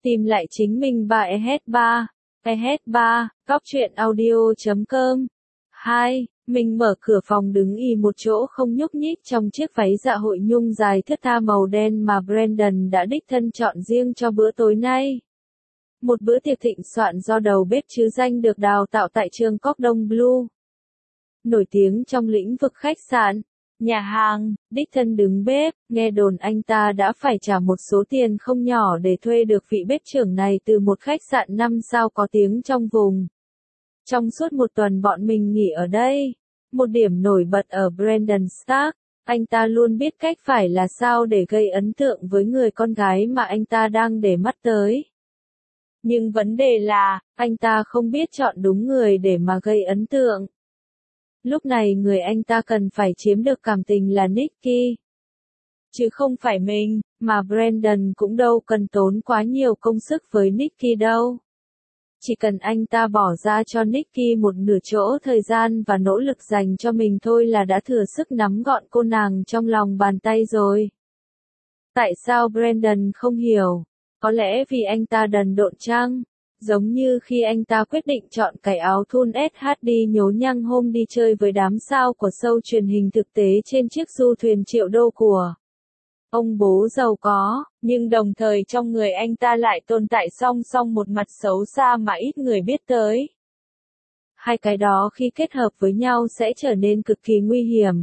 Tìm lại chính mình ba EH3. EH3, góc truyện audio.com. 2. Mình mở cửa phòng đứng y một chỗ không nhúc nhích trong chiếc váy dạ hội nhung dài thướt tha màu đen mà Brandon đã đích thân chọn riêng cho bữa tối nay. Một bữa tiệc thịnh soạn do đầu bếp chứ danh được đào tạo tại trường Cordon Bleu. Nổi tiếng trong lĩnh vực khách sạn, nhà hàng, đích thân đứng bếp, nghe đồn anh ta đã phải trả một số tiền không nhỏ để thuê được vị bếp trưởng này từ một khách sạn 5 sao có tiếng trong vùng. Trong suốt một tuần bọn mình nghỉ ở đây, một điểm nổi bật ở Brandon Stark, anh ta luôn biết cách phải là sao để gây ấn tượng với người con gái mà anh ta đang để mắt tới. Nhưng vấn đề là, anh ta không biết chọn đúng người để mà gây ấn tượng. Lúc này người anh ta cần phải chiếm được cảm tình là Nicky. Chứ không phải mình, mà Brandon cũng đâu cần tốn quá nhiều công sức với Nicky đâu. Chỉ cần anh ta bỏ ra cho Nicky một nửa chỗ thời gian và nỗ lực dành cho mình thôi là đã thừa sức nắm gọn cô nàng trong lòng bàn tay rồi. Tại sao Brandon không hiểu? Có lẽ vì anh ta đần độn chăng? Giống như khi anh ta quyết định chọn cái áo thun SH đi nhố nhăng hôm đi chơi với đám sao của show truyền hình thực tế trên chiếc du thuyền triệu đô của ông bố giàu có, nhưng đồng thời trong người anh ta lại tồn tại song song một mặt xấu xa mà ít người biết tới. Hai cái đó khi kết hợp với nhau sẽ trở nên cực kỳ nguy hiểm.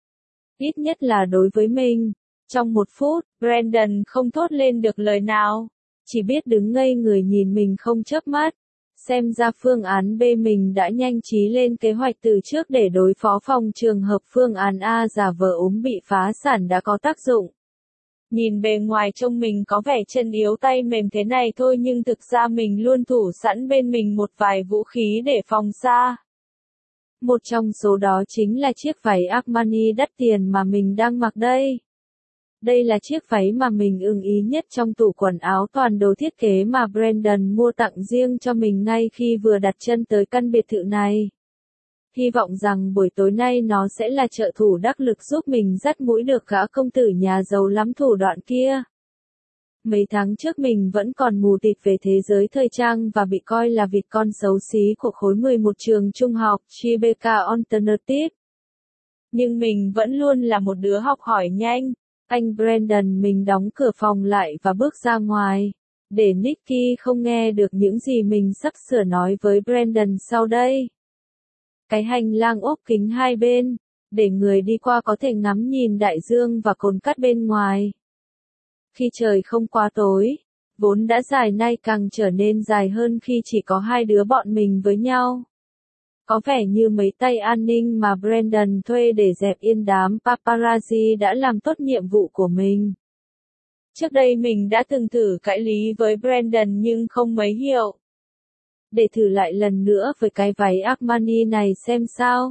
Ít nhất là đối với mình. Trong 1 phút, Brandon không thốt lên được lời nào. Chỉ biết đứng ngây người nhìn mình không chớp mắt. Xem ra phương án B mình đã nhanh trí lên kế hoạch từ trước để đối phó phòng trường hợp phương án A giả vờ ốm bị phá sản đã có tác dụng. Nhìn bề ngoài trông mình có vẻ chân yếu tay mềm thế này thôi nhưng thực ra mình luôn thủ sẵn bên mình một vài vũ khí để phòng xa. Một trong số đó chính là chiếc váy Armani đắt tiền mà mình đang mặc đây. Đây là chiếc váy mà mình ưng ý nhất trong tủ quần áo toàn đồ thiết kế mà Brandon mua tặng riêng cho mình ngay khi vừa đặt chân tới căn biệt thự này. Hy vọng rằng buổi tối nay nó sẽ là trợ thủ đắc lực giúp mình dắt mũi được gã công tử nhà giàu lắm thủ đoạn kia. Mấy tháng trước mình vẫn còn mù tịt về thế giới thời trang và bị coi là vịt con xấu xí của khối 11 trường trung học Tribeca Alternative. Nhưng mình vẫn luôn là một đứa học hỏi nhanh. Anh Brandon mình đóng cửa phòng lại và bước ra ngoài, để Nicky không nghe được những gì mình sắp sửa nói với Brandon sau đây. Cái hành lang ốp kính hai bên, để người đi qua có thể ngắm nhìn đại dương và cồn cát bên ngoài. Khi trời không quá tối, vốn đã dài nay càng trở nên dài hơn khi chỉ có hai đứa bọn mình với nhau. Có vẻ như mấy tay an ninh mà Brandon thuê để dẹp yên đám paparazzi đã làm tốt nhiệm vụ của mình. Trước đây mình đã từng thử cãi lý với Brandon nhưng không mấy hiệu. Để thử lại lần nữa với cái váy Armani này xem sao.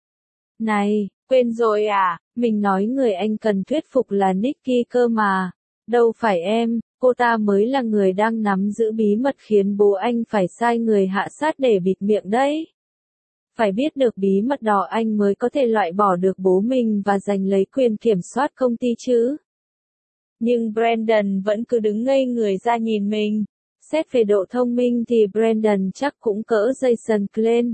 Này, quên rồi à, mình nói người anh cần thuyết phục là Nicky cơ mà. Đâu phải em, cô ta mới là người đang nắm giữ bí mật khiến bố anh phải sai người hạ sát để bịt miệng đấy. Phải biết được bí mật đó anh mới có thể loại bỏ được bố mình và giành lấy quyền kiểm soát công ty chứ. Nhưng Brandon vẫn cứ đứng ngây người ra nhìn mình. Xét về độ thông minh thì Brandon chắc cũng cỡ Jason Klein.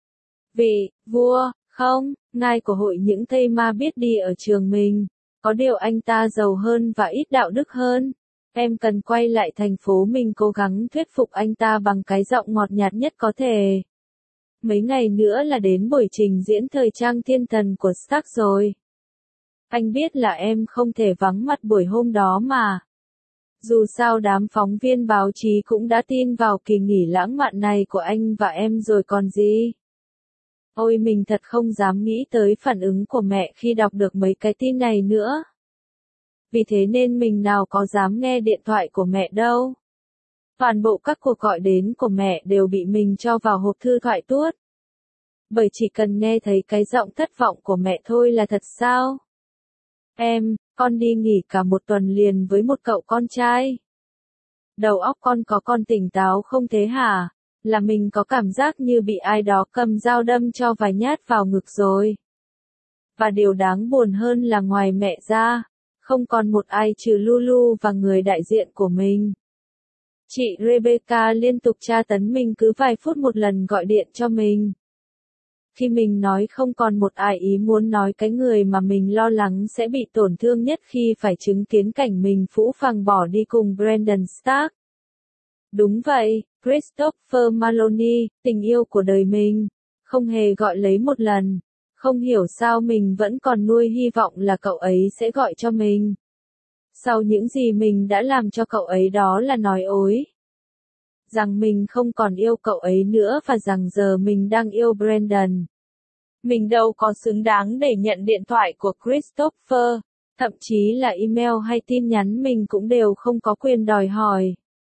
Vị vua, không, ngài của hội những thây ma biết đi ở trường mình. Có điều anh ta giàu hơn và ít đạo đức hơn. Em cần quay lại thành phố mình cố gắng thuyết phục anh ta bằng cái giọng ngọt nhạt nhất có thể. Mấy ngày nữa là đến buổi trình diễn thời trang thiên thần của Stark rồi. Anh biết là em không thể vắng mặt buổi hôm đó mà. Dù sao đám phóng viên báo chí cũng đã tin vào kỳ nghỉ lãng mạn này của anh và em rồi còn gì. Ôi mình thật không dám nghĩ tới phản ứng của mẹ khi đọc được mấy cái tin này nữa. Vì thế nên mình nào có dám nghe điện thoại của mẹ đâu. Toàn bộ các cuộc gọi đến của mẹ đều bị mình cho vào hộp thư thoại tuốt. Bởi chỉ cần nghe thấy cái giọng thất vọng của mẹ thôi là thật sao? Em, con đi nghỉ cả một tuần liền với một cậu con trai. Đầu óc con có còn tỉnh táo không thế hả? Là mình có cảm giác như bị ai đó cầm dao đâm cho vài nhát vào ngực rồi. Và điều đáng buồn hơn là ngoài mẹ ra, không còn một ai trừ Lulu và người đại diện của mình. Chị Rebecca liên tục tra tấn mình cứ vài phút một lần gọi điện cho mình. Khi mình nói không còn một ai ý muốn nói cái người mà mình lo lắng sẽ bị tổn thương nhất khi phải chứng kiến cảnh mình phũ phàng bỏ đi cùng Brandon Stark. Đúng vậy, Christopher Maloney, tình yêu của đời mình, không hề gọi lấy một lần. Không hiểu sao mình vẫn còn nuôi hy vọng là cậu ấy sẽ gọi cho mình. Sau những gì mình đã làm cho cậu ấy đó là nói ối. Rằng mình không còn yêu cậu ấy nữa và rằng giờ mình đang yêu Brandon. Mình đâu có xứng đáng để nhận điện thoại của Christopher, thậm chí là email hay tin nhắn mình cũng đều không có quyền đòi hỏi.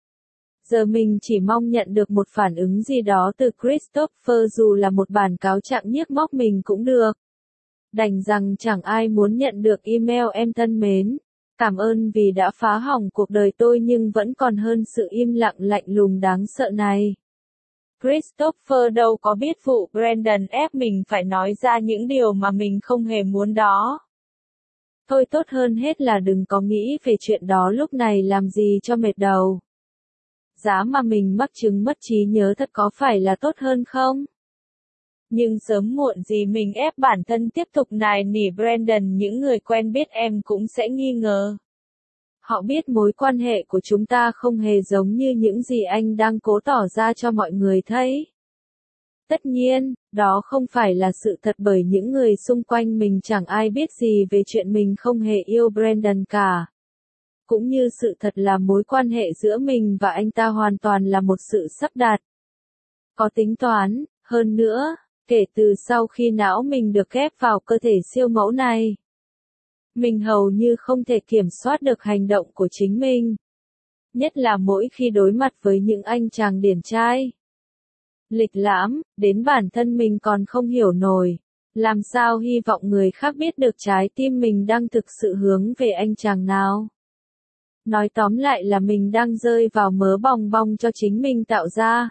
Giờ mình chỉ mong nhận được một phản ứng gì đó từ Christopher dù là một bản cáo trạng nhiếc móc mình cũng được. Đành rằng chẳng ai muốn nhận được email em thân mến. Cảm ơn vì đã phá hỏng cuộc đời tôi nhưng vẫn còn hơn sự im lặng lạnh lùng đáng sợ này. Christopher đâu có biết vụ Brandon ép mình phải nói ra những điều mà mình không hề muốn đó. Thôi tốt hơn hết là đừng có nghĩ về chuyện đó lúc này làm gì cho mệt đầu. Giá mà mình mắc chứng mất trí nhớ thật có phải là tốt hơn không? Nhưng sớm muộn gì mình ép bản thân tiếp tục nài nỉ Brandon những người quen biết em cũng sẽ nghi ngờ. Họ biết mối quan hệ của chúng ta không hề giống như những gì anh đang cố tỏ ra cho mọi người thấy. Tất nhiên, đó không phải là sự thật bởi những người xung quanh mình chẳng ai biết gì về chuyện mình không hề yêu Brandon cả. Cũng như sự thật là mối quan hệ giữa mình và anh ta hoàn toàn là một sự sắp đặt. Có tính toán, hơn nữa, kể từ sau khi não mình được ghép vào cơ thể siêu mẫu này. Mình hầu như không thể kiểm soát được hành động của chính mình. Nhất là mỗi khi đối mặt với những anh chàng điển trai. Lịch lãm, đến bản thân mình còn không hiểu nổi. Làm sao hy vọng người khác biết được trái tim mình đang thực sự hướng về anh chàng nào. Nói tóm lại là mình đang rơi vào mớ bòng bong cho chính mình tạo ra.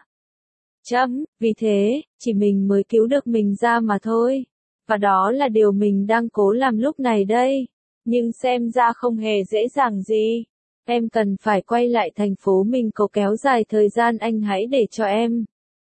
Vì thế, chỉ mình mới cứu được mình ra mà thôi. Và đó là điều mình đang cố làm lúc này đây. Nhưng xem ra không hề dễ dàng gì. Em cần phải quay lại thành phố mình cố kéo dài thời gian anh hãy để cho em.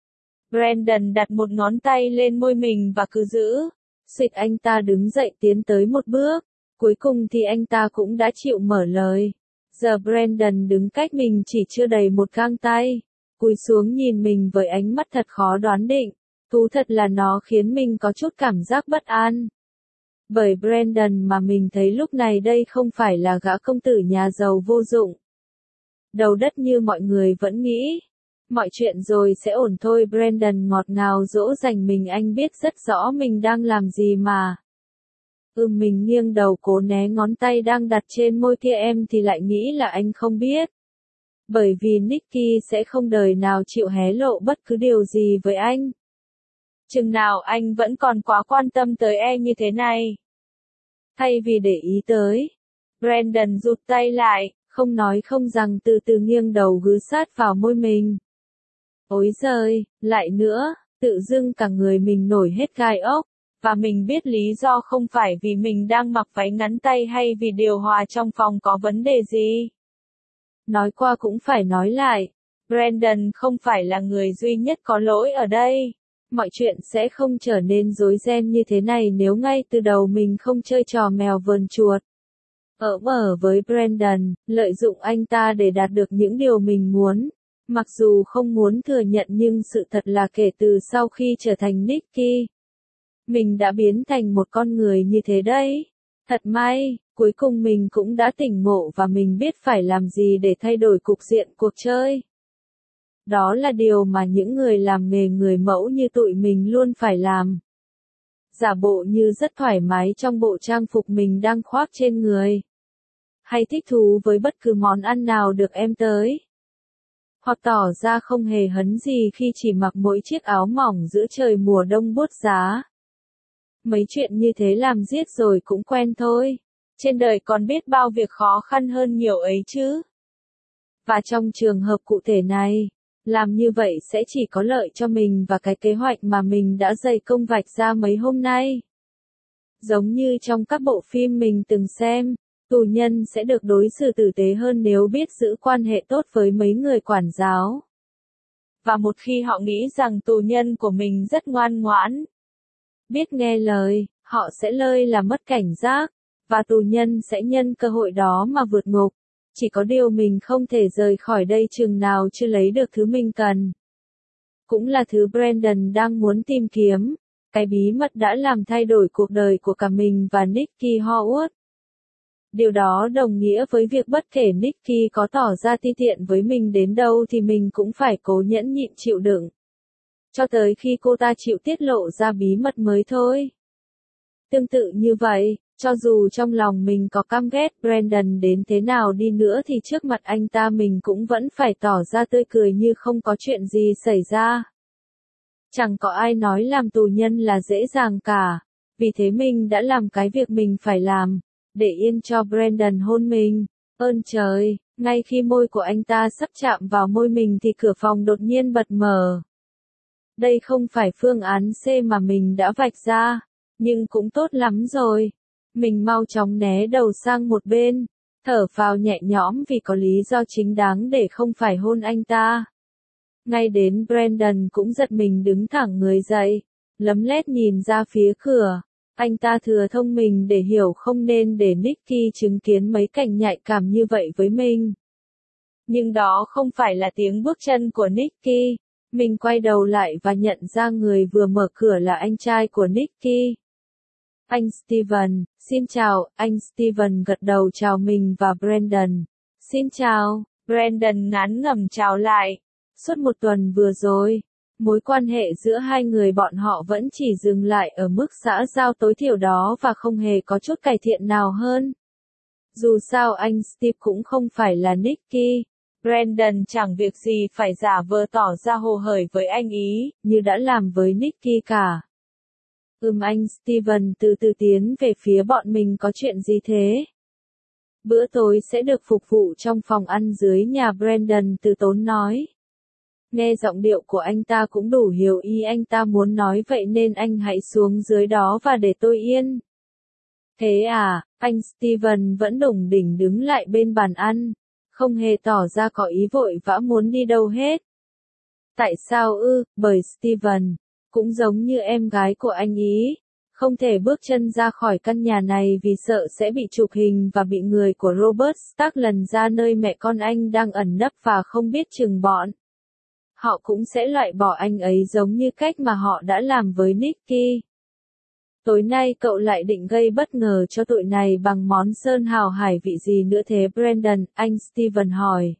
Brandon đặt một ngón tay lên môi mình và cứ giữ. Xịt anh ta đứng dậy tiến tới một bước. Cuối cùng thì anh ta cũng đã chịu mở lời. Giờ Brandon đứng cách mình chỉ chưa đầy một gang tay. Cúi xuống nhìn mình với ánh mắt thật khó đoán định. Thú thật là nó khiến mình có chút cảm giác bất an. Bởi Brandon mà mình thấy lúc này đây không phải là gã công tử nhà giàu vô dụng. Đầu đất như mọi người vẫn nghĩ. Mọi chuyện rồi sẽ ổn thôi. Brandon ngọt ngào dỗ dành mình, anh biết rất rõ mình đang làm gì mà. Mình nghiêng đầu cố né ngón tay đang đặt trên môi kia em thì lại nghĩ là anh không biết. Bởi vì Nicky sẽ không đời nào chịu hé lộ bất cứ điều gì với anh. Chừng nào anh vẫn còn quá quan tâm tới em như thế này. Thay vì để ý tới, Brandon rụt tay lại, không nói không rằng từ từ nghiêng đầu gứ sát vào môi mình. Ối giời, lại nữa, tự dưng cả người mình nổi hết gai ốc, và mình biết lý do không phải vì mình đang mặc váy ngắn tay hay vì điều hòa trong phòng có vấn đề gì. Nói qua cũng phải nói lại, Brandon không phải là người duy nhất có lỗi ở đây. Mọi chuyện sẽ không trở nên rối ren như thế này nếu ngay từ đầu mình không chơi trò mèo vờn chuột. Ở với Brandon, lợi dụng anh ta để đạt được những điều mình muốn. Mặc dù không muốn thừa nhận nhưng sự thật là kể từ sau khi trở thành Nicky, mình đã biến thành một con người như thế đấy. Thật may, cuối cùng mình cũng đã tỉnh ngộ và mình biết phải làm gì để thay đổi cục diện cuộc chơi. Đó là điều mà những người làm nghề người mẫu như tụi mình luôn phải làm. Giả bộ như rất thoải mái trong bộ trang phục mình đang khoác trên người. Hay thích thú với bất cứ món ăn nào được em tới. Hoặc tỏ ra không hề hấn gì khi chỉ mặc mỗi chiếc áo mỏng giữa trời mùa đông buốt giá. Mấy chuyện như thế làm riết rồi cũng quen thôi. Trên đời còn biết bao việc khó khăn hơn nhiều ấy chứ. Và trong trường hợp cụ thể này, làm như vậy sẽ chỉ có lợi cho mình và cái kế hoạch mà mình đã dày công vạch ra mấy hôm nay. Giống như trong các bộ phim mình từng xem, Tù nhân sẽ được đối xử tử tế hơn nếu biết giữ quan hệ tốt với mấy người quản giáo. Và một khi họ nghĩ rằng tù nhân của mình rất ngoan ngoãn, biết nghe lời, họ sẽ lơi là mất cảnh giác, và tù nhân sẽ nhân cơ hội đó mà vượt ngục. Chỉ có điều mình không thể rời khỏi đây chừng nào chưa lấy được thứ mình cần. Cũng là thứ Brandon đang muốn tìm kiếm, cái bí mật đã làm thay đổi cuộc đời của cả mình và Nicky Howard. Điều đó đồng nghĩa với việc bất kể Nicky có tỏ ra ti tiện với mình đến đâu thì mình cũng phải cố nhẫn nhịn chịu đựng. Cho tới khi cô ta chịu tiết lộ ra bí mật mới thôi. Tương tự như vậy, cho dù trong lòng mình có căm ghét Brandon đến thế nào đi nữa thì trước mặt anh ta mình cũng vẫn phải tỏ ra tươi cười như không có chuyện gì xảy ra. Chẳng có ai nói làm tù nhân là dễ dàng cả, vì thế mình đã làm cái việc mình phải làm, để yên cho Brandon hôn mình. Ơn trời, ngay khi môi của anh ta sắp chạm vào môi mình thì cửa phòng đột nhiên bật mở. Đây không phải phương án C mà mình đã vạch ra, nhưng cũng tốt lắm rồi. Mình mau chóng né đầu sang một bên, thở phào nhẹ nhõm vì có lý do chính đáng để không phải hôn anh ta. Ngay đến Brandon cũng giật mình đứng thẳng người dậy, lấm lét nhìn ra phía cửa. Anh ta thừa thông minh để hiểu không nên để Nicky chứng kiến mấy cảnh nhạy cảm như vậy với mình. Nhưng đó không phải là tiếng bước chân của Nicky. Mình quay đầu lại và nhận ra người vừa mở cửa là anh trai của Nicky. Anh Steven, xin chào, anh Steven gật đầu chào mình và Brandon. Xin chào, Brandon ngán ngẩm chào lại. Suốt một tuần vừa rồi, mối quan hệ giữa hai người bọn họ vẫn chỉ dừng lại ở mức xã giao tối thiểu đó và không hề có chút cải thiện nào hơn. Dù sao anh Steve cũng không phải là Nicky. Brandon chẳng việc gì phải giả vờ tỏ ra hồ hởi với anh ý, như đã làm với Nicky cả. Anh Steven từ từ tiến về phía bọn mình, có chuyện gì thế? Bữa tối sẽ được phục vụ trong phòng ăn dưới nhà, Brandon từ tốn nói. Nghe giọng điệu của anh ta cũng đủ hiểu ý anh ta muốn nói, vậy nên anh hãy xuống dưới đó và để tôi yên. Thế à, anh Steven vẫn đủng đỉnh đứng lại bên bàn ăn, không hề tỏ ra có ý vội vã muốn đi đâu hết. Tại sao ư? Bởi Steven, cũng giống như em gái của anh ý, không thể bước chân ra khỏi căn nhà này vì sợ sẽ bị chụp hình và bị người của Robert Stark lần ra nơi mẹ con anh đang ẩn nấp và không biết chừng bọn. Họ cũng sẽ loại bỏ anh ấy giống như cách mà họ đã làm với Nicky. Tối nay cậu lại định gây bất ngờ cho tụi này bằng món sơn hào hải vị gì nữa thế Brandon? Anh Steven hỏi.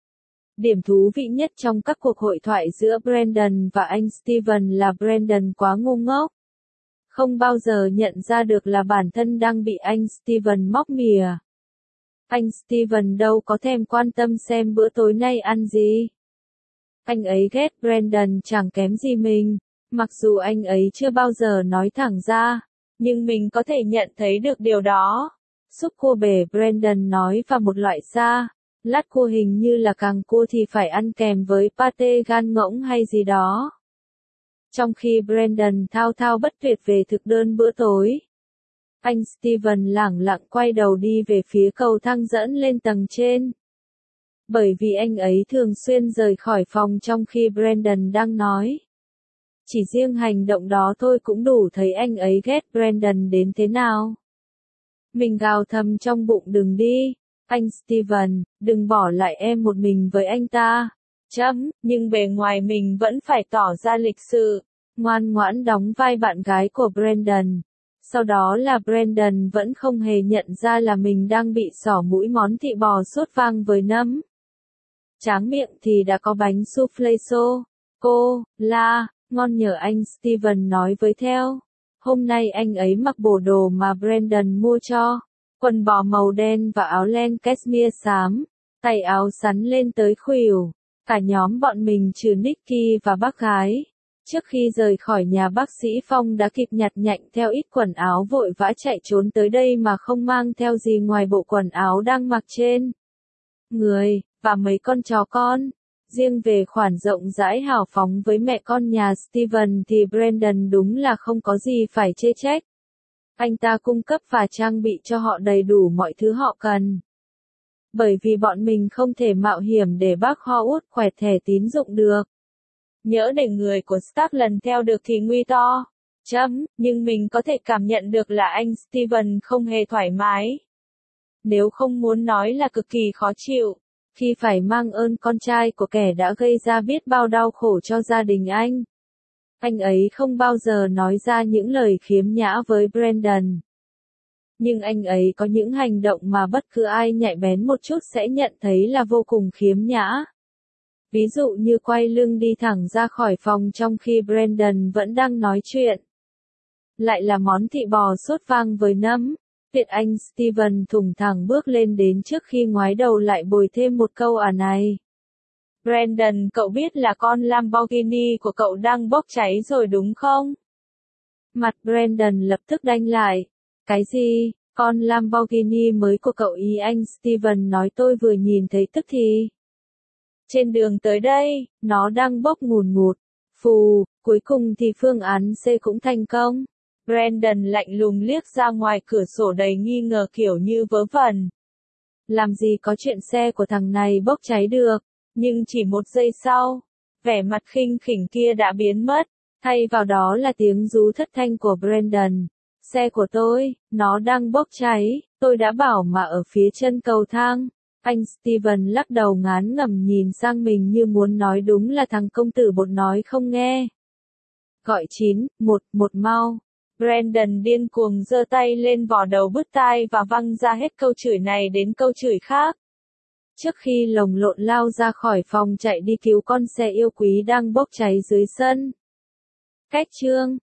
Điểm thú vị nhất trong các cuộc hội thoại giữa Brandon và anh Steven là Brandon quá ngu ngốc. Không bao giờ nhận ra được là bản thân đang bị anh Steven móc mìa. Anh Steven đâu có thèm quan tâm xem bữa tối nay ăn gì. Anh ấy ghét Brandon chẳng kém gì mình, mặc dù anh ấy chưa bao giờ nói thẳng ra, nhưng mình có thể nhận thấy được điều đó. Súp cua bể, Brandon nói, và một loại da. Lát cua hình như là càng cua thì phải ăn kèm với pate gan ngỗng hay gì đó. Trong khi Brandon thao thao bất tuyệt về thực đơn bữa tối, anh Steven lẳng lặng quay đầu đi về phía cầu thang dẫn lên tầng trên. Bởi vì anh ấy thường xuyên rời khỏi phòng trong khi Brandon đang nói. Chỉ riêng hành động đó thôi cũng đủ thấy anh ấy ghét Brandon đến thế nào. Mình gào thầm trong bụng, đừng đi, anh Steven, đừng bỏ lại em một mình với anh ta. Nhưng bề ngoài mình vẫn phải tỏ ra lịch sự, ngoan ngoãn đóng vai bạn gái của Brandon. Sau đó là Brandon vẫn không hề nhận ra là mình đang bị xỏ mũi món thịt bò sốt vang với nấm. Tráng miệng thì đã có bánh soufflé sô cô la, ngon nhờ, anh Steven nói với theo. Hôm nay anh ấy mặc bộ đồ mà Brandon mua cho, quần bò màu đen và áo len cashmere xám, tay áo sắn lên tới khuỷu. Cả nhóm bọn mình trừ Nicky và bác gái. Trước khi rời khỏi nhà, bác sĩ Phong đã kịp nhặt nhạnh theo ít quần áo, vội vã chạy trốn tới đây mà không mang theo gì ngoài bộ quần áo đang mặc trên người, và mấy con chó con. Riêng về khoản rộng rãi hào phóng với mẹ con nhà Steven thì Brandon đúng là không có gì phải chê trách. Anh ta cung cấp và trang bị cho họ đầy đủ mọi thứ họ cần. Bởi vì bọn mình không thể mạo hiểm để bác Howard quẹt thẻ tín dụng được. Nhỡ để người của Stark lần theo được thì nguy to. Nhưng mình có thể cảm nhận được là anh Steven không hề thoải mái. Nếu không muốn nói là cực kỳ khó chịu. Khi phải mang ơn con trai của kẻ đã gây ra biết bao đau khổ cho gia đình anh. Anh ấy không bao giờ nói ra những lời khiếm nhã với Brandon. Nhưng anh ấy có những hành động mà bất cứ ai nhạy bén một chút sẽ nhận thấy là vô cùng khiếm nhã. Ví dụ như quay lưng đi thẳng ra khỏi phòng trong khi Brandon vẫn đang nói chuyện. Lại là món thịt bò sốt vang với nấm. Tiện anh Steven thủng thẳng bước lên đến trước khi ngoái đầu lại bồi thêm một câu này. Brandon, cậu biết là con Lamborghini của cậu đang bốc cháy rồi đúng không? Mặt Brandon lập tức đanh lại. Cái gì? Con Lamborghini mới của cậu ý anh Steven nói tôi vừa nhìn thấy tức thì. Trên đường tới đây, nó đang bốc ngùn ngụt. Phù, cuối cùng thì phương án C cũng thành công. Brandon lạnh lùng liếc ra ngoài cửa sổ đầy nghi ngờ kiểu như vớ vẩn. Làm gì có chuyện xe của thằng này bốc cháy được, nhưng chỉ một giây sau, vẻ mặt khinh khỉnh kia đã biến mất, thay vào đó là tiếng rú thất thanh của Brandon. Xe của tôi, nó đang bốc cháy, tôi đã bảo mà ở phía chân cầu thang. Anh Steven lắc đầu ngán ngẩm nhìn sang mình như muốn nói đúng là thằng công tử bột nói không nghe. Gọi 911 mau. Brandon điên cuồng giơ tay lên vò đầu bứt tai và văng ra hết câu chửi này đến câu chửi khác. Trước khi lồng lộn lao ra khỏi phòng chạy đi cứu con xe yêu quý đang bốc cháy dưới sân. Cách chương